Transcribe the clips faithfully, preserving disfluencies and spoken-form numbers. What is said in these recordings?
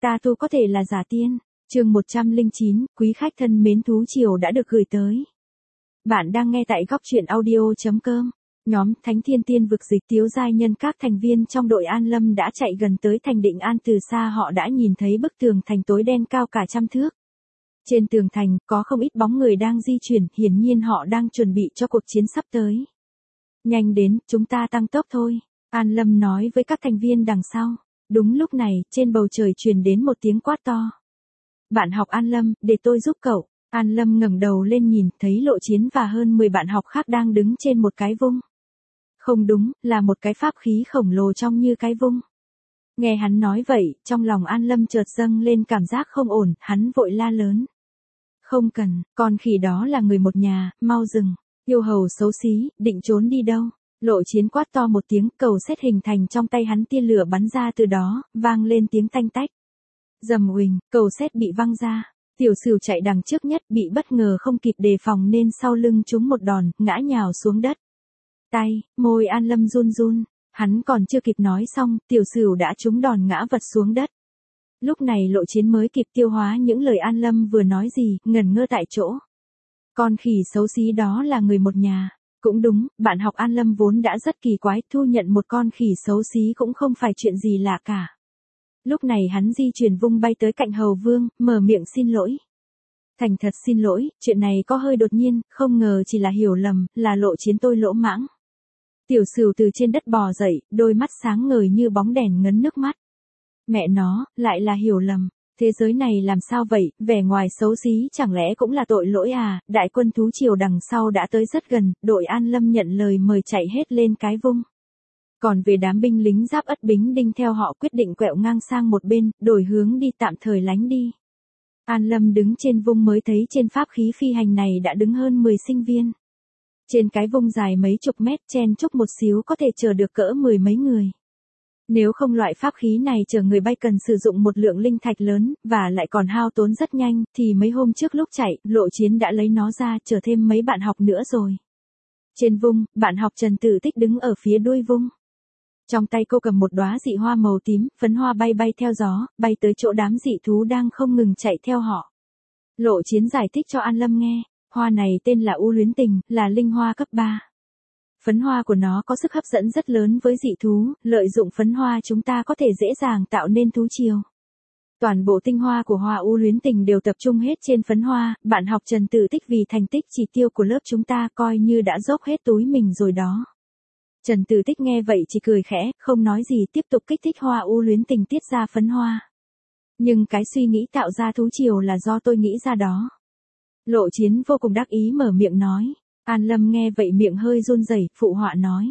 Ta tu có thể là giả tiên. Chương một trăm lẻ chín, quý khách thân mến, thú triều đã được gửi tới. Bạn đang nghe tại góc truyện audio chấm com. Nhóm Thánh Thiên Tiên Vực Dịch Tiếu giai nhân các thành viên trong đội An Lâm đã chạy gần tới thành Định An, từ xa họ đã nhìn thấy bức tường thành tối đen cao cả trăm thước. Trên tường thành có không ít bóng người đang di chuyển, hiển nhiên họ đang chuẩn bị cho cuộc chiến sắp tới. Nhanh đến, chúng ta tăng tốc thôi, An Lâm nói với các thành viên đằng sau. Đúng lúc này, trên bầu trời truyền đến một tiếng quát to. Bạn học An Lâm, để tôi giúp cậu. An Lâm ngẩng đầu lên nhìn, thấy Lộ Chiến và hơn mười bạn học khác đang đứng trên một cái vung. Không đúng, là một cái pháp khí khổng lồ trông như cái vung. Nghe hắn nói vậy, trong lòng An Lâm chợt dâng lên cảm giác không ổn, hắn vội la lớn. Không cần, con khỉ đó là người một nhà, mau dừng. Yêu hầu xấu xí, định trốn đi đâu? Lộ Chiến quát to một tiếng, cầu sét hình thành trong tay hắn, tia lửa bắn ra từ đó, vang lên tiếng tanh tách. Rầm uỳnh, cầu sét bị văng ra. Tiểu Sửu chạy đằng trước nhất, bị bất ngờ không kịp đề phòng nên sau lưng trúng một đòn, ngã nhào xuống đất. Tay, môi An Lâm run run, hắn còn chưa kịp nói xong, Tiểu Sửu đã trúng đòn ngã vật xuống đất. Lúc này Lộ Chiến mới kịp tiêu hóa những lời An Lâm vừa nói gì, ngẩn ngơ tại chỗ. Con khỉ xấu xí đó là người một nhà. Cũng đúng, bạn học An Lâm vốn đã rất kỳ quái, thu nhận một con khỉ xấu xí cũng không phải chuyện gì lạ cả. Lúc này hắn di chuyển vung bay tới cạnh Hầu Vương, mở miệng xin lỗi. Thành thật xin lỗi, chuyện này có hơi đột nhiên, không ngờ chỉ là hiểu lầm, là Lộ Chiến tôi lỗ mãng. Tiểu Sửu từ trên đất bò dậy, đôi mắt sáng ngời như bóng đèn ngấn nước mắt. Mẹ nó, lại là hiểu lầm. Thế giới này làm sao vậy, vẻ ngoài xấu xí chẳng lẽ cũng là tội lỗi à? Đại quân thú triều đằng sau đã tới rất gần, đội An Lâm nhận lời mời chạy hết lên cái vung. Còn về đám binh lính giáp Ất Bính Đinh theo họ quyết định quẹo ngang sang một bên, đổi hướng đi, tạm thời lánh đi. An Lâm đứng trên vung mới thấy trên pháp khí phi hành này đã đứng hơn mười sinh viên. Trên cái vung dài mấy chục mét, chen chúc một xíu có thể chở được cỡ mười mấy người. Nếu không loại pháp khí này chở người bay cần sử dụng một lượng linh thạch lớn, và lại còn hao tốn rất nhanh, thì mấy hôm trước lúc chạy, Lộ Chiến đã lấy nó ra chở thêm mấy bạn học nữa rồi. Trên vung, bạn học Trần Tử Tích đứng ở phía đuôi vung. Trong tay cô cầm một đóa dị hoa màu tím, phấn hoa bay bay theo gió, bay tới chỗ đám dị thú đang không ngừng chạy theo họ. Lộ Chiến giải thích cho An Lâm nghe, hoa này tên là U Luyến Tình, là linh hoa cấp ba. Phấn hoa của nó có sức hấp dẫn rất lớn với dị thú, lợi dụng phấn hoa chúng ta có thể dễ dàng tạo nên thú triều. Toàn bộ tinh hoa của hoa U Luyến Tình đều tập trung hết trên phấn hoa, bạn học Trần Tử Tích vì thành tích chỉ tiêu của lớp chúng ta coi như đã dốc hết túi mình rồi đó. Trần Tử Tích nghe vậy chỉ cười khẽ, không nói gì, tiếp tục kích thích hoa U Luyến Tình tiết ra phấn hoa. Nhưng cái suy nghĩ tạo ra thú triều là do tôi nghĩ ra đó. Lộ Chiến vô cùng đắc ý mở miệng nói. An Lâm nghe vậy miệng hơi run rẩy, phụ họa nói.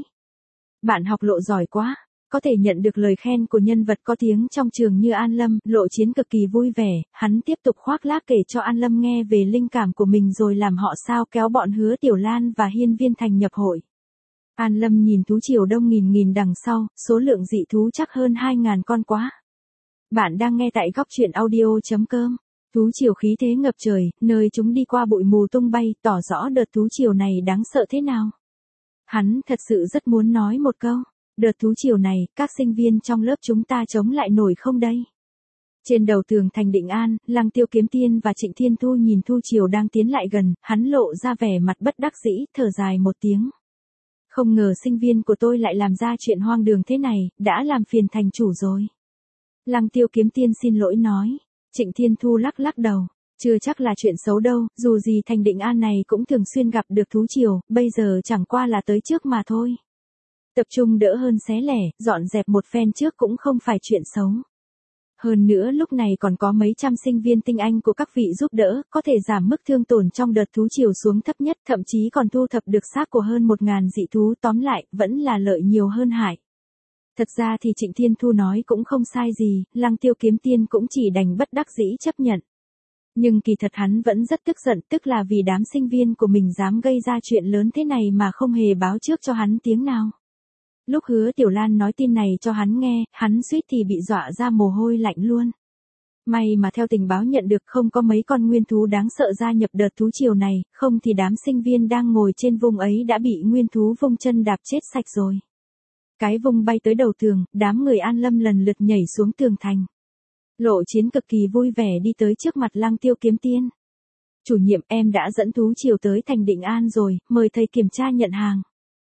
Bạn học Lộ giỏi quá, có thể nhận được lời khen của nhân vật có tiếng trong trường như An Lâm. Lộ Chiến cực kỳ vui vẻ, hắn tiếp tục khoác lác kể cho An Lâm nghe về linh cảm của mình rồi làm họ sao kéo bọn Hứa Tiểu Lan và Hiên Viên Thành nhập hội. An Lâm nhìn thú triều đông nghìn nghìn đằng sau, số lượng dị thú chắc hơn hai ngàn con quá. Bạn đang nghe tại góc truyện audio chấm com. Thú triều khí thế ngập trời, nơi chúng đi qua bụi mù tung bay, tỏ rõ đợt thú triều này đáng sợ thế nào. Hắn thật sự rất muốn nói một câu, đợt thú triều này, các sinh viên trong lớp chúng ta chống lại nổi không đây? Trên đầu tường thành Định An, Lăng Tiêu Kiếm Tiên và Trịnh Thiên Thu nhìn thú triều đang tiến lại gần, hắn lộ ra vẻ mặt bất đắc dĩ, thở dài một tiếng. Không ngờ sinh viên của tôi lại làm ra chuyện hoang đường thế này, đã làm phiền thành chủ rồi. Lăng Tiêu Kiếm Tiên xin lỗi nói. Trịnh Thiên Thu lắc lắc đầu, chưa chắc là chuyện xấu đâu, dù gì thành Định An này cũng thường xuyên gặp được thú triều, bây giờ chẳng qua là tới trước mà thôi. Tập trung đỡ hơn xé lẻ, dọn dẹp một phen trước cũng không phải chuyện xấu. Hơn nữa lúc này còn có mấy trăm sinh viên tinh anh của các vị giúp đỡ, có thể giảm mức thương tổn trong đợt thú triều xuống thấp nhất, thậm chí còn thu thập được xác của hơn một ngàn dị thú, tóm lại, vẫn là lợi nhiều hơn hại. Thật ra thì Trịnh Thiên Thu nói cũng không sai gì, Lăng Tiêu Kiếm Tiên cũng chỉ đành bất đắc dĩ chấp nhận. Nhưng kỳ thật hắn vẫn rất tức giận, tức là vì đám sinh viên của mình dám gây ra chuyện lớn thế này mà không hề báo trước cho hắn tiếng nào. Lúc Hứa Tiểu Lan nói tin này cho hắn nghe, hắn suýt thì bị dọa ra mồ hôi lạnh luôn. May mà theo tình báo nhận được không có mấy con nguyên thú đáng sợ gia nhập đợt thú triều này, không thì đám sinh viên đang ngồi trên vùng ấy đã bị nguyên thú vung chân đạp chết sạch rồi. Cái vung bay tới đầu tường, đám người An Lâm lần lượt nhảy xuống tường thành. Lộ Chiến cực kỳ vui vẻ đi tới trước mặt Lăng Tiêu Kiếm Tiên. Chủ nhiệm, em đã dẫn thú triều tới thành Định An rồi, mời thầy kiểm tra nhận hàng.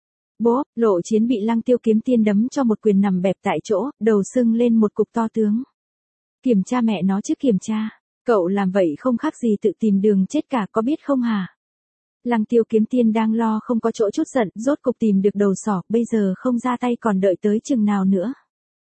Bố, Lộ Chiến bị Lăng Tiêu Kiếm Tiên đấm cho một quyền nằm bẹp tại chỗ, đầu sưng lên một cục to tướng. Kiểm tra mẹ nó chứ kiểm tra, cậu làm vậy không khác gì tự tìm đường chết cả, có biết không hả? Lăng Tiêu Kiếm Tiên đang lo không có chỗ chút giận, rốt cục tìm được đầu sỏ, bây giờ không ra tay còn đợi tới chừng nào nữa.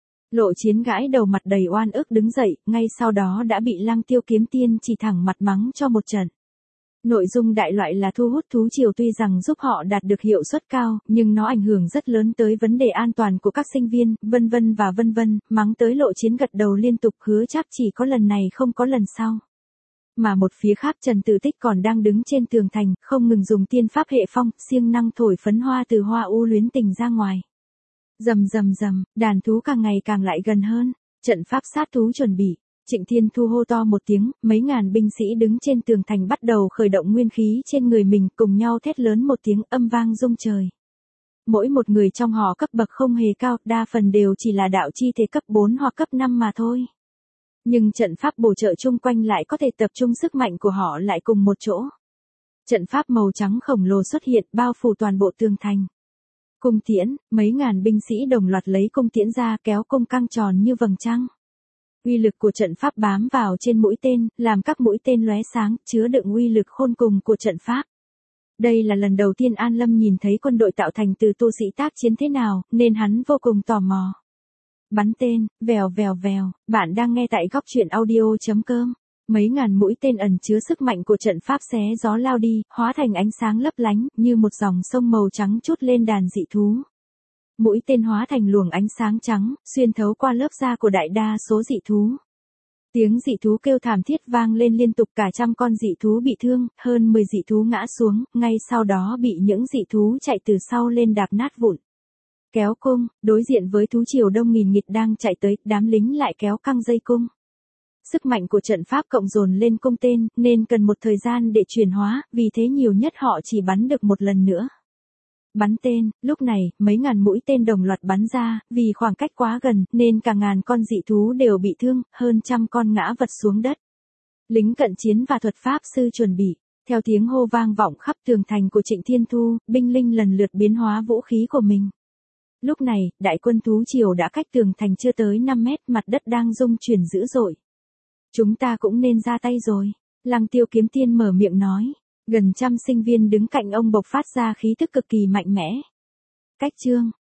Lộ Chiến gãi đầu mặt đầy oan ức đứng dậy, ngay sau đó đã bị Lăng Tiêu Kiếm Tiên chỉ thẳng mặt mắng cho một trận. Nội dung đại loại là thu hút thú triều tuy rằng giúp họ đạt được hiệu suất cao, nhưng nó ảnh hưởng rất lớn tới vấn đề an toàn của các sinh viên, vân vân và vân vân, mắng tới Lộ Chiến gật đầu liên tục hứa chắc chỉ có lần này không có lần sau. Mà một phía khác Trần Tử Tích còn đang đứng trên tường thành, không ngừng dùng tiên pháp hệ phong, siêng năng thổi phấn hoa từ hoa u luyến tình ra ngoài. Rầm rầm rầm, đàn thú càng ngày càng lại gần hơn, trận pháp sát thú chuẩn bị. Trịnh Thiên Thu hô to một tiếng, mấy ngàn binh sĩ đứng trên tường thành bắt đầu khởi động nguyên khí trên người mình, cùng nhau thét lớn một tiếng âm vang rung trời. Mỗi một người trong họ cấp bậc không hề cao, đa phần đều chỉ là đạo chi thể cấp bốn hoặc cấp năm mà thôi. Nhưng trận pháp bổ trợ chung quanh lại có thể tập trung sức mạnh của họ lại cùng một chỗ. Trận pháp màu trắng khổng lồ xuất hiện bao phủ toàn bộ tường thành. Cung tiễn, mấy ngàn binh sĩ đồng loạt lấy cung tiễn ra kéo cung căng tròn như vầng trăng. Uy lực của trận pháp bám vào trên mũi tên, làm các mũi tên lóe sáng, chứa đựng uy lực khôn cùng của trận pháp. Đây là lần đầu tiên An Lâm nhìn thấy quân đội tạo thành từ tu sĩ tác chiến thế nào, nên hắn vô cùng tò mò. Bắn tên, vèo vèo vèo, bạn đang nghe tại góc truyện audio chấm com. Mấy ngàn mũi tên ẩn chứa sức mạnh của trận pháp xé gió lao đi, hóa thành ánh sáng lấp lánh, như một dòng sông màu trắng trút lên đàn dị thú. Mũi tên hóa thành luồng ánh sáng trắng, xuyên thấu qua lớp da của đại đa số dị thú. Tiếng dị thú kêu thảm thiết vang lên liên tục, cả trăm con dị thú bị thương, hơn mười dị thú ngã xuống, ngay sau đó bị những dị thú chạy từ sau lên đạp nát vụn. Kéo cung, đối diện với thú triều đông nghìn nghịt đang chạy tới, đám lính lại kéo căng dây cung. Sức mạnh của trận pháp cộng dồn lên cung tên, nên cần một thời gian để chuyển hóa, vì thế nhiều nhất họ chỉ bắn được một lần nữa. Bắn tên, lúc này, mấy ngàn mũi tên đồng loạt bắn ra, vì khoảng cách quá gần, nên cả ngàn con dị thú đều bị thương, hơn trăm con ngã vật xuống đất. Lính cận chiến và thuật pháp sư chuẩn bị, theo tiếng hô vang vọng khắp tường thành của Trịnh Thiên Thu, binh linh lần lượt biến hóa vũ khí của mình. Lúc này, đại quân thú triều đã cách tường thành chưa tới năm mét, mặt đất đang rung chuyển dữ dội. Chúng ta cũng nên ra tay rồi, Lăng Tiêu Kiếm Tiên mở miệng nói. Gần trăm sinh viên đứng cạnh ông bộc phát ra khí tức cực kỳ mạnh mẽ. Cách chương,